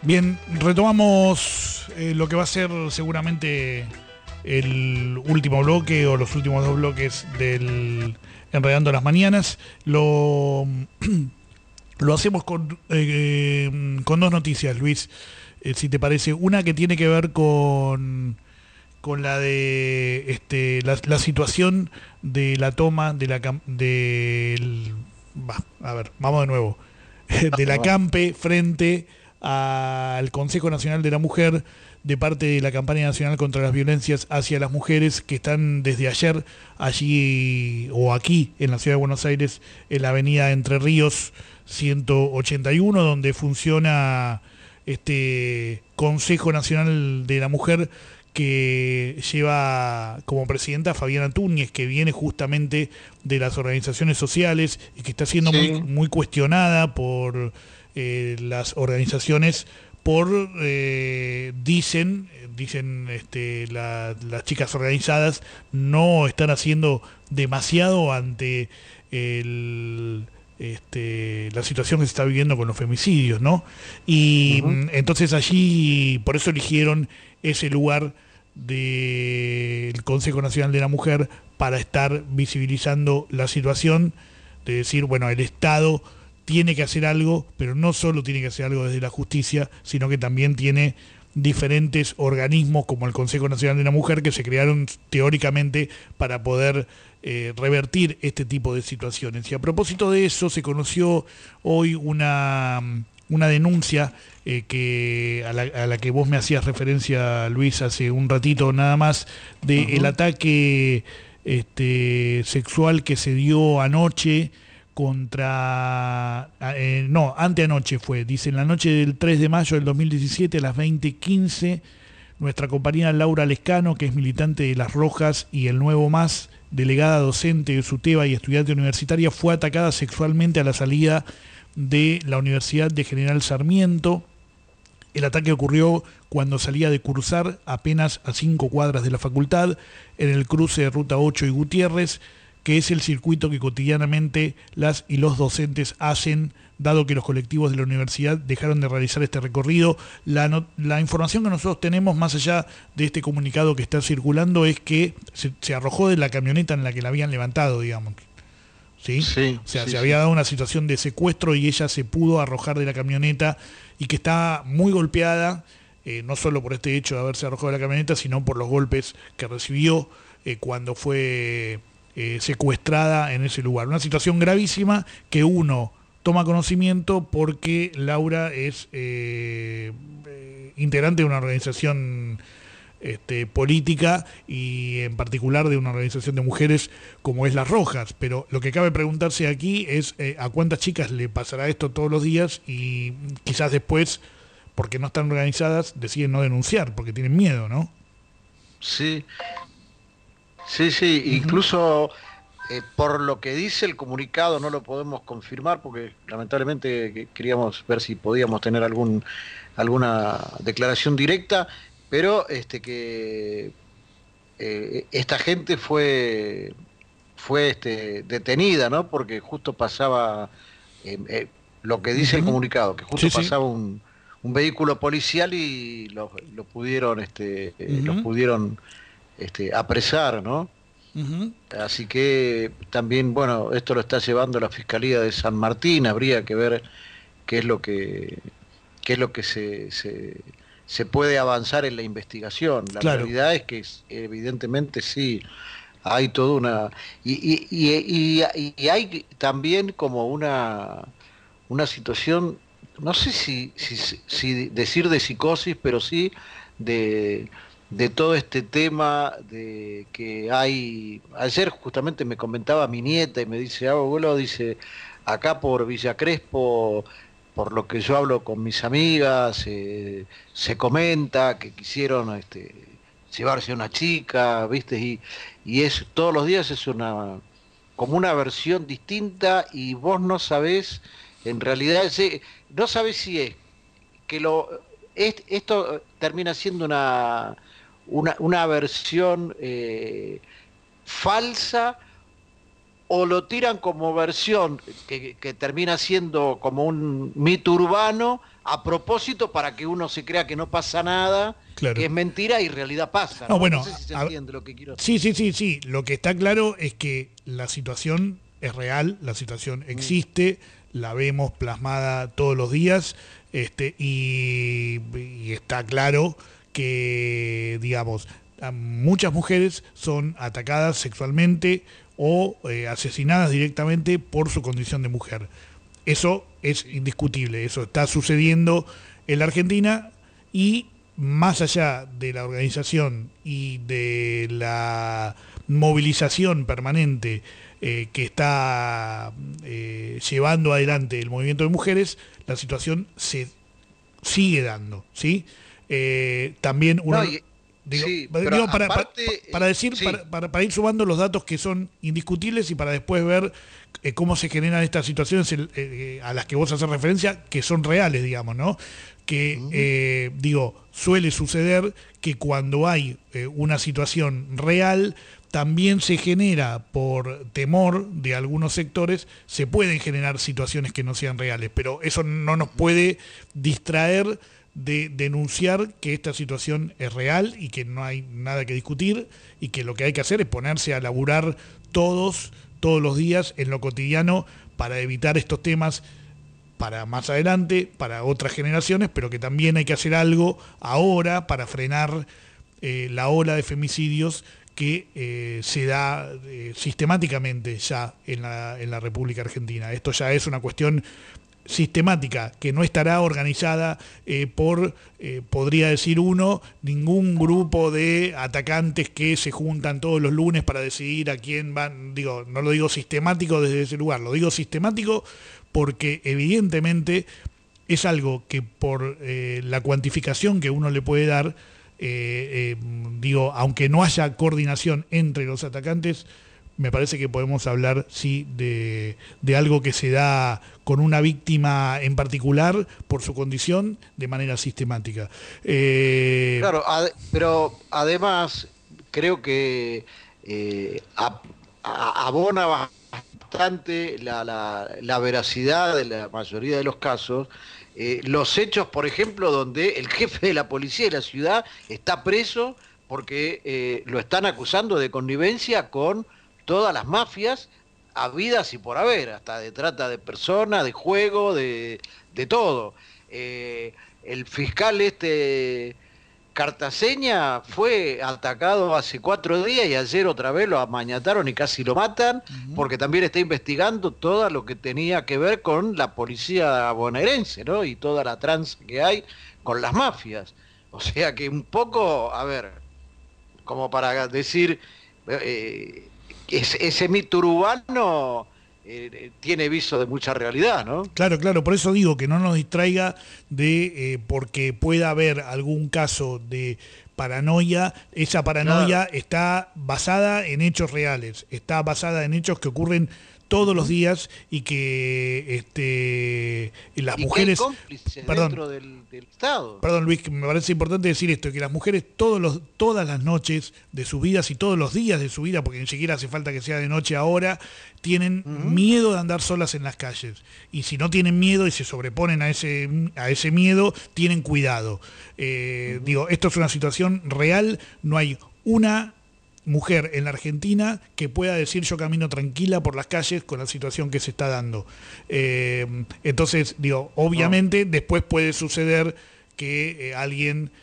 Bien, retomamos lo que va a ser seguramente el último bloque o los últimos dos bloques del Enredando las Mañanas. Lo hacemos con dos noticias, Luis, si te parece. Una que tiene que ver con la de la situación de la toma de vamos de nuevo, de la CAMPE frente al Consejo Nacional de la Mujer, de parte de la campaña nacional contra las violencias hacia las mujeres, que están desde ayer allí o aquí en la ciudad de Buenos Aires, en la avenida Entre Ríos 181, donde funciona este Consejo Nacional de la Mujer, que lleva como presidenta a Fabiana Túñez, que viene justamente de las organizaciones sociales y que está siendo muy cuestionada por las organizaciones por dicen las chicas organizadas no están haciendo demasiado ante la situación que se está viviendo con los femicidios, ¿no? Y entonces allí, por eso eligieron ese lugar del Consejo Nacional de la Mujer para estar visibilizando la situación, de decir, bueno, el Estado tiene que hacer algo, pero no solo tiene que hacer algo desde la justicia, sino que también tiene diferentes organismos como el Consejo Nacional de la Mujer que se crearon teóricamente para poder revertir este tipo de situaciones. Y a propósito de eso, se conoció hoy una denuncia a la que vos me hacías referencia, Luis, hace un ratito nada más, del ataque sexual que se dio anoche anteanoche fue, dicen, la noche del 3 de mayo del 2017 a las 20:15, nuestra compañera Laura Lescano, que es militante de Las Rojas y el Nuevo Más, delegada docente de SUTEBA y estudiante universitaria, fue atacada sexualmente a la salida de la Universidad de General Sarmiento. El ataque ocurrió cuando salía de cursar apenas a 5 cuadras de la facultad, en el cruce de Ruta 8 y Gutiérrez, que es el circuito que cotidianamente las y los docentes hacen, dado que los colectivos de la universidad dejaron de realizar este recorrido. La información que nosotros tenemos, más allá de este comunicado que está circulando, es que se arrojó de la camioneta en la que la habían levantado, digamos. ¿Sí? O sea, se había dado una situación de secuestro y ella se pudo arrojar de la camioneta, y que está muy golpeada, no solo por este hecho de haberse arrojado de la camioneta, sino por los golpes que recibió cuando fue secuestrada en ese lugar. Una situación gravísima que uno toma conocimiento porque Laura es integrante de una organización política, y en particular de una organización de mujeres como es Las Rojas, pero lo que cabe preguntarse aquí es a cuántas chicas le pasará esto todos los días, y quizás después, porque no están organizadas, deciden no denunciar porque tienen miedo, ¿no? Sí, incluso por lo que dice el comunicado, no lo podemos confirmar porque lamentablemente queríamos ver si podíamos tener alguna declaración directa, pero que esta gente fue detenida, ¿no? Porque justo pasaba lo que dice el comunicado, que justo pasaba un vehículo policial y los pudieron apresar, ¿no? Así que también, bueno, esto lo está llevando la Fiscalía de San Martín. Habría que ver qué es lo que se puede avanzar en la investigación. La realidad es que evidentemente sí hay toda una y hay también como una situación, no sé si decir de psicosis, pero sí de todo este tema de que hay. Ayer justamente me comentaba mi nieta y me dice, abuelo, dice, acá por Villa Crespo, por lo que yo hablo con mis amigas, se comenta que quisieron llevarse a una chica, ¿viste? Y es todos los días es como una versión distinta, y vos no sabés, en realidad, no sabés si es que esto termina siendo una versión falsa, o lo tiran como versión que termina siendo como un mito urbano a propósito para que uno se crea que no pasa nada, claro, que es mentira y en realidad pasa. No, bueno, no sé si se entiende lo que quiero sí, decir. sí. Lo que está claro es que la situación es real, la situación existe, la vemos plasmada todos los días, y está claro que, digamos, muchas mujeres son atacadas sexualmente o asesinadas directamente por su condición de mujer. Eso es indiscutible, eso está sucediendo en la Argentina, y más allá de la organización y de la movilización permanente que está llevando adelante el movimiento de mujeres, la situación se sigue dando, ¿sí? También uno... No, pero para decir, sí. para ir sumando los datos que son indiscutibles y para después ver cómo se generan estas situaciones a las que vos haces referencia, que son reales, digamos, ¿no? Que, suele suceder que cuando hay una situación real, también se genera, por temor de algunos sectores, se pueden generar situaciones que no sean reales, pero eso no nos puede distraer de denunciar que esta situación es real y que no hay nada que discutir, y que lo que hay que hacer es ponerse a laburar todos los días en lo cotidiano para evitar estos temas para más adelante, para otras generaciones, pero que también hay que hacer algo ahora para frenar la ola de femicidios que se da sistemáticamente ya en la República Argentina. Esto ya es una cuestión sistemática, que no estará organizada por, podría decir uno, ningún grupo de atacantes que se juntan todos los lunes para decidir a quién van. No lo digo sistemático desde ese lugar, lo digo sistemático porque evidentemente es algo que por la cuantificación que uno le puede dar, aunque no haya coordinación entre los atacantes, me parece que podemos hablar, sí, de algo que se da con una víctima en particular por su condición de manera sistemática. Claro, pero además creo que abona bastante la veracidad de la mayoría de los casos. Los hechos, por ejemplo, donde el jefe de la policía de la ciudad está preso porque lo están acusando de connivencia con todas las mafias habidas y por haber, hasta de trata de personas, de juego, de todo. El fiscal Cartaseña fue atacado hace 4 días y ayer otra vez lo amañataron y casi lo matan, porque también está investigando todo lo que tenía que ver con la policía bonaerense, ¿no? Y toda la tranza que hay con las mafias. O sea que un poco, a ver, como para decir... ese mito urbano tiene viso de mucha realidad, ¿no? Claro, por eso digo que no nos distraiga de porque pueda haber algún caso de paranoia. Esa paranoia está basada en hechos reales, está basada en hechos que ocurren todos los días y que las mujeres... Que hay cómplices dentro del Estado. Perdón, Luis, que me parece importante decir esto, que las mujeres todas las noches de sus vidas y todos los días de su vida, porque ni siquiera hace falta que sea de noche ahora, tienen miedo de andar solas en las calles. Y si no tienen miedo y se sobreponen a ese miedo, tienen cuidado. Esto es una situación real, no hay una mujer en la Argentina que pueda decir yo camino tranquila por las calles con la situación que se está dando. Entonces, obviamente después puede suceder que alguien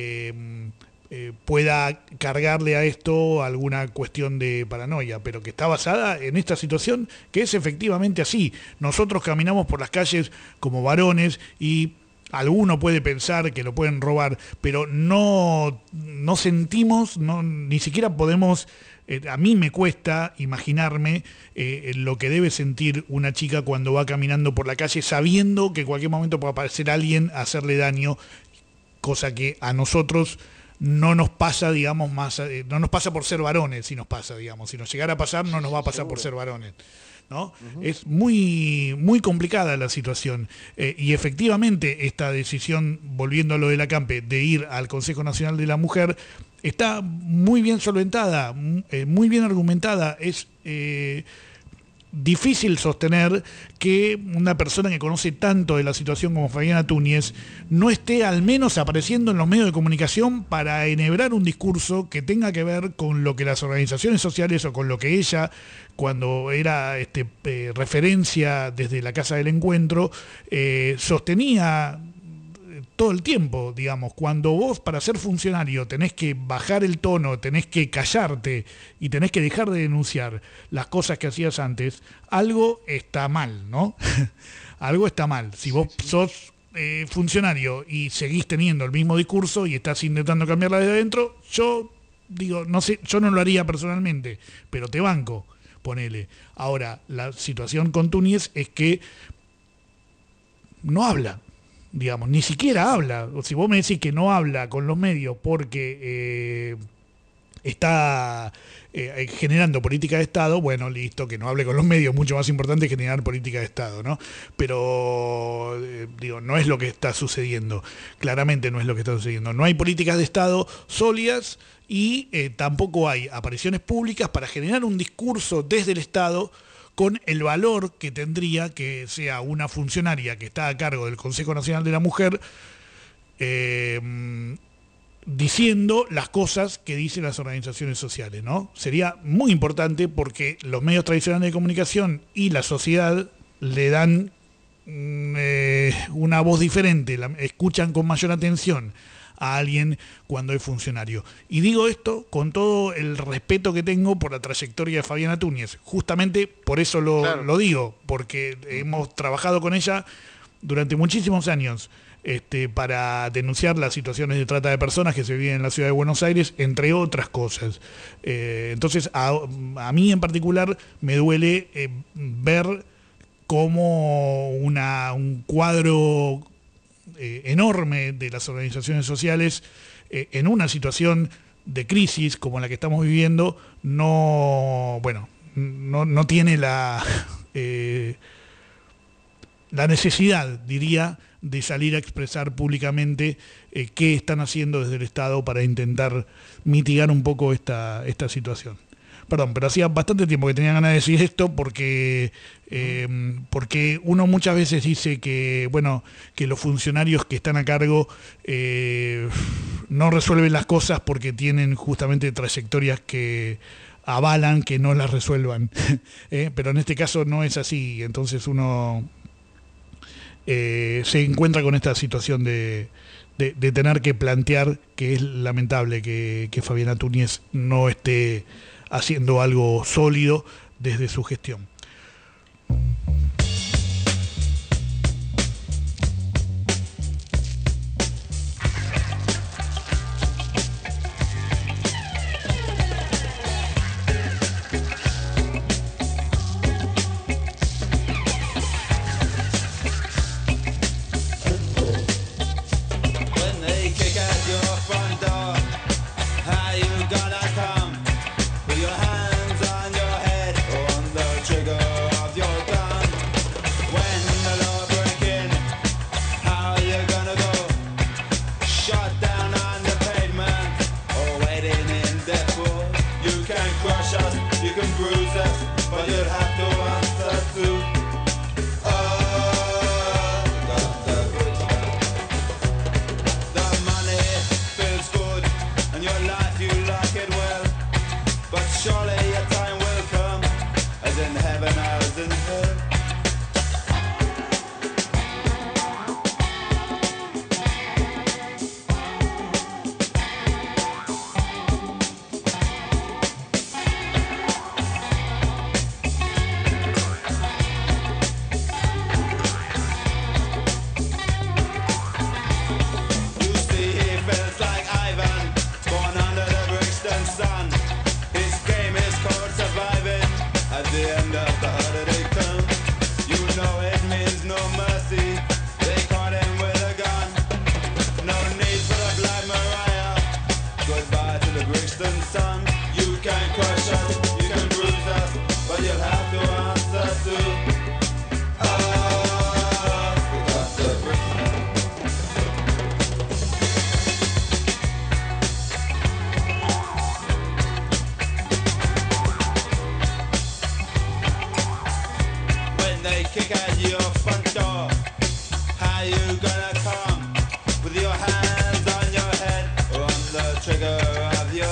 pueda cargarle a esto alguna cuestión de paranoia, pero que está basada en esta situación que es efectivamente así. Nosotros caminamos por las calles como varones y alguno puede pensar que lo pueden robar, pero no sentimos, ni siquiera podemos, a mí me cuesta imaginarme lo que debe sentir una chica cuando va caminando por la calle sabiendo que en cualquier momento puede aparecer alguien a hacerle daño, cosa que a nosotros no nos pasa, no nos pasa por ser varones, si nos llegara a pasar no nos va a pasar por ser varones, ¿no? Es muy, muy complicada la situación, y efectivamente esta decisión, volviendo a lo de la Campe, de ir al Consejo Nacional de la Mujer, está muy bien solventada, muy bien argumentada. difícil sostener que una persona que conoce tanto de la situación como Fabiana Túñez no esté al menos apareciendo en los medios de comunicación para enhebrar un discurso que tenga que ver con lo que las organizaciones sociales o con lo que ella, cuando era referencia desde la Casa del Encuentro, sostenía todo el tiempo, digamos. Cuando vos, para ser funcionario, tenés que bajar el tono, tenés que callarte y tenés que dejar de denunciar las cosas que hacías antes, algo está mal, ¿no? Algo está mal. Si vos sos funcionario y seguís teniendo el mismo discurso y estás intentando cambiarla desde adentro, yo digo, no sé, yo no lo haría personalmente, pero te banco, ponele. Ahora, la situación con Túñez es que no habla. Digamos, ni siquiera habla. O si vos me decís que no habla con los medios porque está generando política de Estado, bueno, listo, que no hable con los medios, mucho más importante que generar política de Estado, ¿no? Pero, digo, no es lo que está sucediendo. Claramente no es lo que está sucediendo. No hay políticas de Estado sólidas y tampoco hay apariciones públicas para generar un discurso desde el Estado con el valor que tendría que sea una funcionaria que está a cargo del Consejo Nacional de la Mujer, diciendo las cosas que dicen las organizaciones sociales, ¿no? Sería muy importante porque los medios tradicionales de comunicación y la sociedad le dan una voz diferente, escuchan con mayor atención a alguien cuando es funcionario. Y digo esto con todo el respeto que tengo por la trayectoria de Fabiana Túñez. Justamente por eso lo digo, porque hemos trabajado con ella durante muchísimos años para denunciar las situaciones de trata de personas que se viven en la ciudad de Buenos Aires, entre otras cosas. Entonces, a mí en particular me duele ver cómo un cuadro enorme de las organizaciones sociales en una situación de crisis como la que estamos viviendo no tiene la necesidad, diría, de salir a expresar públicamente qué están haciendo desde el Estado para intentar mitigar un poco esta situación. Perdón, pero hacía bastante tiempo que tenía ganas de decir esto porque uno muchas veces dice que los funcionarios que están a cargo no resuelven las cosas porque tienen justamente trayectorias que avalan que no las resuelvan. Pero en este caso no es así, entonces uno se encuentra con esta situación de tener que plantear que es lamentable que Fabiana Túñez no esté haciendo algo sólido desde su gestión.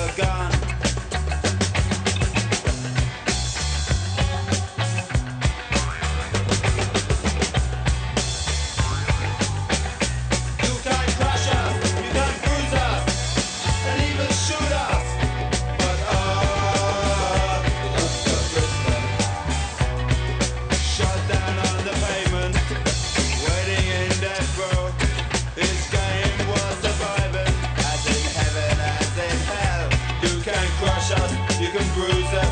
gun. You can crush us, you can bruise us, and even shoot us. But it's the prisoner, shot down on the pavement, waiting in death row. His game was surviving, as in heaven, as in hell. You can crush us, you can bruise us.